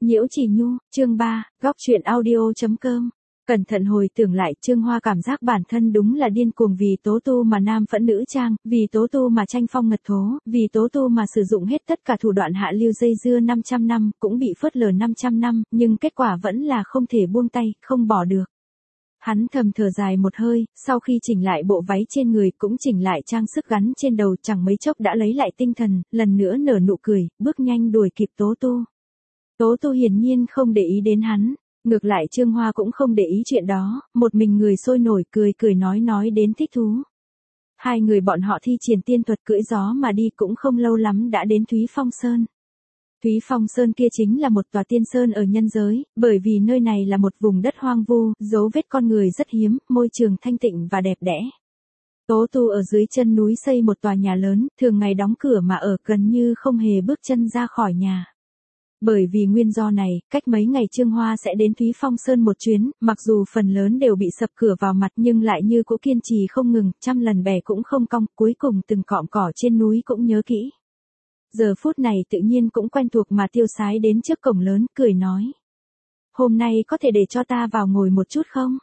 Nhiễu Chỉ Nhu, chương 3, góc truyện audio.com. Cẩn thận hồi tưởng lại, Trương Hoa cảm giác bản thân đúng là điên cuồng vì Tố Tu mà nam phẫn nữ trang, vì Tố Tu mà tranh phong ngật thố, vì Tố Tu mà sử dụng hết tất cả thủ đoạn hạ lưu dây dưa 500 năm, cũng bị phớt lờ 500 năm, nhưng kết quả vẫn là không thể buông tay, không bỏ được. Hắn thầm thở dài một hơi, sau khi chỉnh lại bộ váy trên người cũng chỉnh lại trang sức gắn trên đầu, chẳng mấy chốc đã lấy lại tinh thần, lần nữa nở nụ cười, bước nhanh đuổi kịp Tố Tu. Tố Tu hiển nhiên không để ý đến hắn, ngược lại Trương Hoa cũng không để ý chuyện đó, một mình người sôi nổi cười nói đến thích thú. Hai người bọn họ thi triển tiên thuật cưỡi gió mà đi, cũng không lâu lắm đã đến Thúy Phong Sơn. Thúy Phong Sơn kia chính là một tòa tiên sơn ở nhân giới, bởi vì nơi này là một vùng đất hoang vu, dấu vết con người rất hiếm, môi trường thanh tịnh và đẹp đẽ. Tố Tu ở dưới chân núi xây một tòa nhà lớn, thường ngày đóng cửa mà ở, gần như không hề bước chân ra khỏi nhà. Bởi vì nguyên do này, cách mấy ngày Trương Hoa sẽ đến Thúy Phong Sơn một chuyến, mặc dù phần lớn đều bị sập cửa vào mặt nhưng lại như cũ kiên trì không ngừng, trăm lần bè cũng không cong, cuối cùng từng cọm cỏ trên núi cũng nhớ kỹ. Giờ phút này tự nhiên cũng quen thuộc mà tiêu sái đến trước cổng lớn, cười nói. Hôm nay có thể để cho ta vào ngồi một chút không?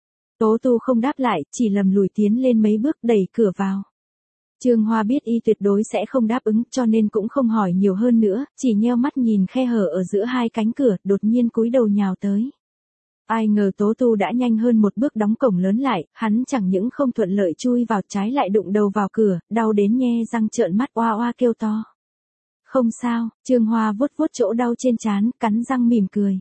Tố Tu không đáp lại, chỉ lầm lùi tiến lên mấy bước đẩy cửa vào. Trương Hoa biết y tuyệt đối sẽ không đáp ứng, cho nên cũng không hỏi nhiều hơn nữa, chỉ nheo mắt nhìn khe hở ở giữa hai cánh cửa, đột nhiên cúi đầu nhào tới. Ai ngờ Tố Tu đã nhanh hơn một bước đóng cổng lớn lại, hắn chẳng những không thuận lợi chui vào, trái lại đụng đầu vào cửa, đau đến nhe răng trợn mắt oa oa kêu to. Không sao, Trương Hoa vuốt vuốt chỗ đau trên trán, cắn răng mỉm cười.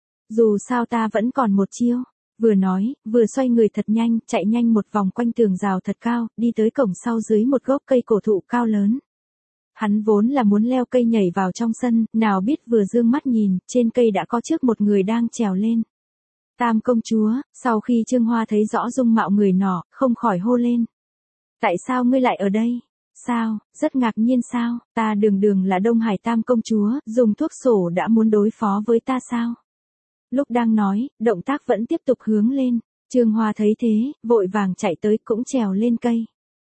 Dù sao ta vẫn còn một chiêu. Vừa nói, vừa xoay người thật nhanh, chạy nhanh một vòng quanh tường rào thật cao, đi tới cổng sau dưới một gốc cây cổ thụ cao lớn. Hắn vốn là muốn leo cây nhảy vào trong sân, nào biết vừa dương mắt nhìn, trên cây đã có trước một người đang trèo lên. Tam công chúa, sau khi Trương Hoa thấy rõ dung mạo người nọ, không khỏi hô lên. Tại sao ngươi lại ở đây? Sao, rất ngạc nhiên sao, ta đường là Đông Hải Tam công chúa, dùng thuốc sổ đã muốn đối phó với ta sao? Lúc đang nói, động tác vẫn tiếp tục hướng lên. Trương Hoa thấy thế, vội vàng chạy tới cũng trèo lên cây.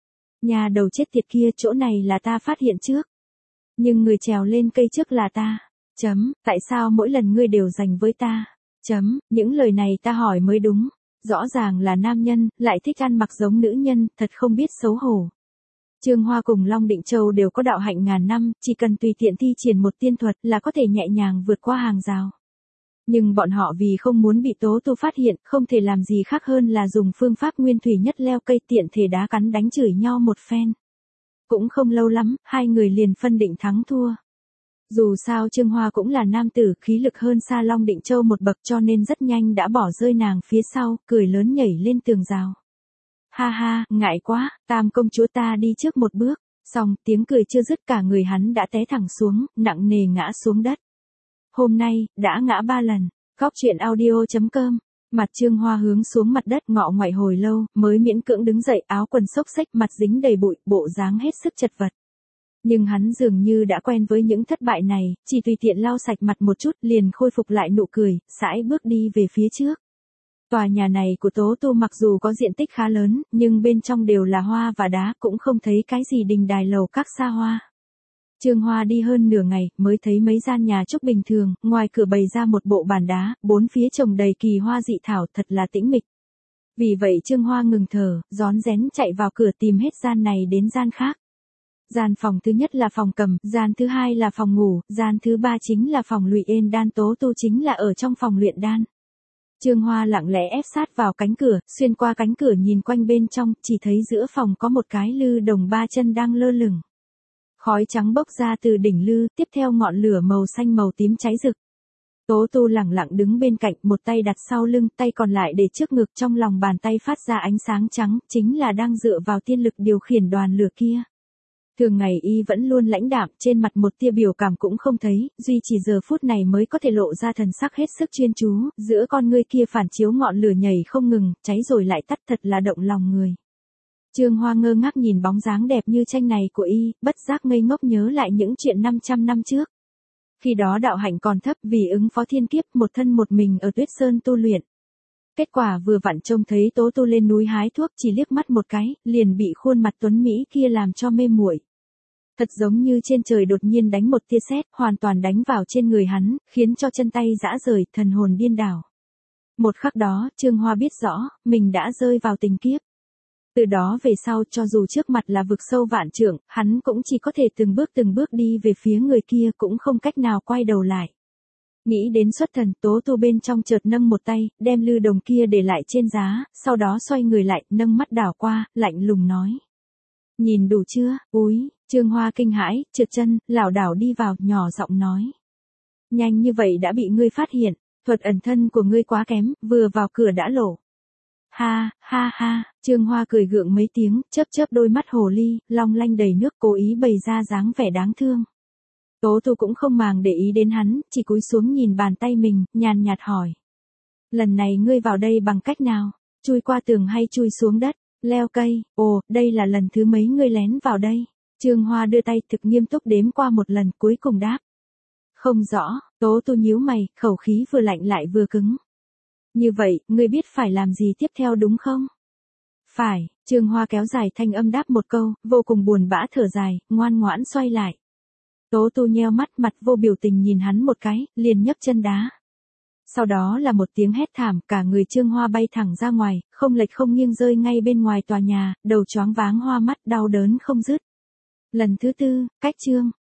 Nhà đầu chết tiệt kia, chỗ này là ta phát hiện trước. Nhưng người trèo lên cây trước là ta. Tại sao mỗi lần ngươi đều giành với ta? Những lời này ta hỏi mới đúng. Rõ ràng là nam nhân, lại thích ăn mặc giống nữ nhân, thật không biết xấu hổ. Trương Hoa cùng Long Định Châu đều có đạo hạnh ngàn năm, chỉ cần tùy tiện thi triển một tiên thuật là có thể nhẹ nhàng vượt qua hàng rào. Nhưng bọn họ vì không muốn bị Tố Tu phát hiện, không thể làm gì khác hơn là dùng phương pháp nguyên thủy nhất leo cây, tiện thể đá cắn đánh chửi nhau một phen. Cũng không lâu lắm, hai người liền phân định thắng thua. Dù sao Trương Hoa cũng là nam tử, khí lực hơn xa Long Định Châu một bậc, cho nên rất nhanh đã bỏ rơi nàng phía sau, cười lớn nhảy lên tường rào. Ha ha, ngại quá, Tam công chúa ta đi trước một bước. Xong, tiếng cười chưa dứt, cả người hắn đã té thẳng xuống, nặng nề ngã xuống đất. Hôm nay, đã ngã 3 lần. Góc truyện audio.com. Mặt Trương Hoa hướng xuống mặt đất ngọ ngoại hồi lâu, mới miễn cưỡng đứng dậy, áo quần xốc xếch, mặt dính đầy bụi, bộ dáng hết sức chật vật. Nhưng hắn dường như đã quen với những thất bại này, chỉ tùy tiện lau sạch mặt một chút, liền khôi phục lại nụ cười, sải bước đi về phía trước. Tòa nhà này của Tố Tu mặc dù có diện tích khá lớn, nhưng bên trong đều là hoa và đá, cũng không thấy cái gì đình đài lầu các xa hoa. Trương Hoa đi hơn nửa ngày, mới thấy mấy gian nhà trúc bình thường, ngoài cửa bày ra một bộ bàn đá, bốn phía trồng đầy kỳ hoa dị thảo, thật là tĩnh mịch. Vì vậy Trương Hoa ngừng thở, rón rén chạy vào cửa tìm hết gian này đến gian khác. Gian phòng thứ nhất là phòng cầm, gian thứ hai là phòng ngủ, gian thứ ba chính là phòng luyện đan, Tố Tu chính là ở trong phòng luyện đan. Trương Hoa lặng lẽ ép sát vào cánh cửa, xuyên qua cánh cửa nhìn quanh bên trong, chỉ thấy giữa phòng có một cái lư đồng 3 chân đang lơ lửng. Khói trắng bốc ra từ đỉnh lư, tiếp theo ngọn lửa màu xanh màu tím cháy rực. Tố Tu lẳng lặng đứng bên cạnh, một tay đặt sau lưng, tay còn lại để trước ngực, trong lòng bàn tay phát ra ánh sáng trắng, chính là đang dựa vào tiên lực điều khiển đoàn lửa kia. Thường ngày y vẫn luôn lãnh đạm, trên mặt một tia biểu cảm cũng không thấy, duy chỉ giờ phút này mới có thể lộ ra thần sắc hết sức chuyên chú, giữa con ngươi kia phản chiếu ngọn lửa nhảy không ngừng, cháy rồi lại tắt, thật là động lòng người. Trương Hoa ngơ ngác nhìn bóng dáng đẹp như tranh này của y, bất giác ngây ngốc nhớ lại những chuyện 500 năm trước. Khi đó đạo hạnh còn thấp, vì ứng phó thiên kiếp, một thân một mình ở Tuyết Sơn tu luyện. Kết quả vừa vặn trông thấy Tố Tu lên núi hái thuốc, chỉ liếc mắt một cái, liền bị khuôn mặt tuấn mỹ kia làm cho mê muội. Thật giống như trên trời đột nhiên đánh một tia sét, hoàn toàn đánh vào trên người hắn, khiến cho chân tay rã rời, thần hồn điên đảo. Một khắc đó, Trương Hoa biết rõ, mình đã rơi vào tình kiếp. Từ đó về sau, cho dù trước mặt là vực sâu vạn trượng, hắn cũng chỉ có thể từng bước đi về phía người kia, cũng không cách nào quay đầu lại. Nghĩ đến xuất thần, Tố Tu bên trong chợt nâng một tay, đem lư đồng kia để lại trên giá, sau đó xoay người lại, nâng mắt đảo qua, lạnh lùng nói. Nhìn đủ chưa, úi, Trương Hoa kinh hãi, trượt chân, lảo đảo đi vào, nhỏ giọng nói. Nhanh như vậy đã bị ngươi phát hiện, thuật ẩn thân của ngươi quá kém, vừa vào cửa đã lộ. Ha, ha ha, Trương Hoa cười gượng mấy tiếng, chớp đôi mắt hồ ly, long lanh đầy nước, cố ý bày ra dáng vẻ đáng thương. Tố Tu cũng không màng để ý đến hắn, chỉ cúi xuống nhìn bàn tay mình, nhàn nhạt hỏi. Lần này ngươi vào đây bằng cách nào? Chui qua tường hay chui xuống đất? Leo cây? Ồ, đây là lần thứ mấy ngươi lén vào đây? Trương Hoa đưa tay thực nghiêm túc đếm qua một lần, cuối cùng đáp. Không rõ, Tố Tu nhíu mày, khẩu khí vừa lạnh lại vừa cứng. Như vậy, ngươi biết phải làm gì tiếp theo đúng không? Phải, Trương Hoa kéo dài thanh âm đáp một câu, vô cùng buồn bã thở dài, ngoan ngoãn xoay lại. Tố Tu nheo mắt, mặt vô biểu tình nhìn hắn một cái, liền nhấc chân đá. Sau đó là một tiếng hét thảm, cả người Trương Hoa bay thẳng ra ngoài, không lệch không nghiêng rơi ngay bên ngoài tòa nhà, đầu choáng váng hoa mắt đau đớn không dứt. Lần thứ tư, cách chương.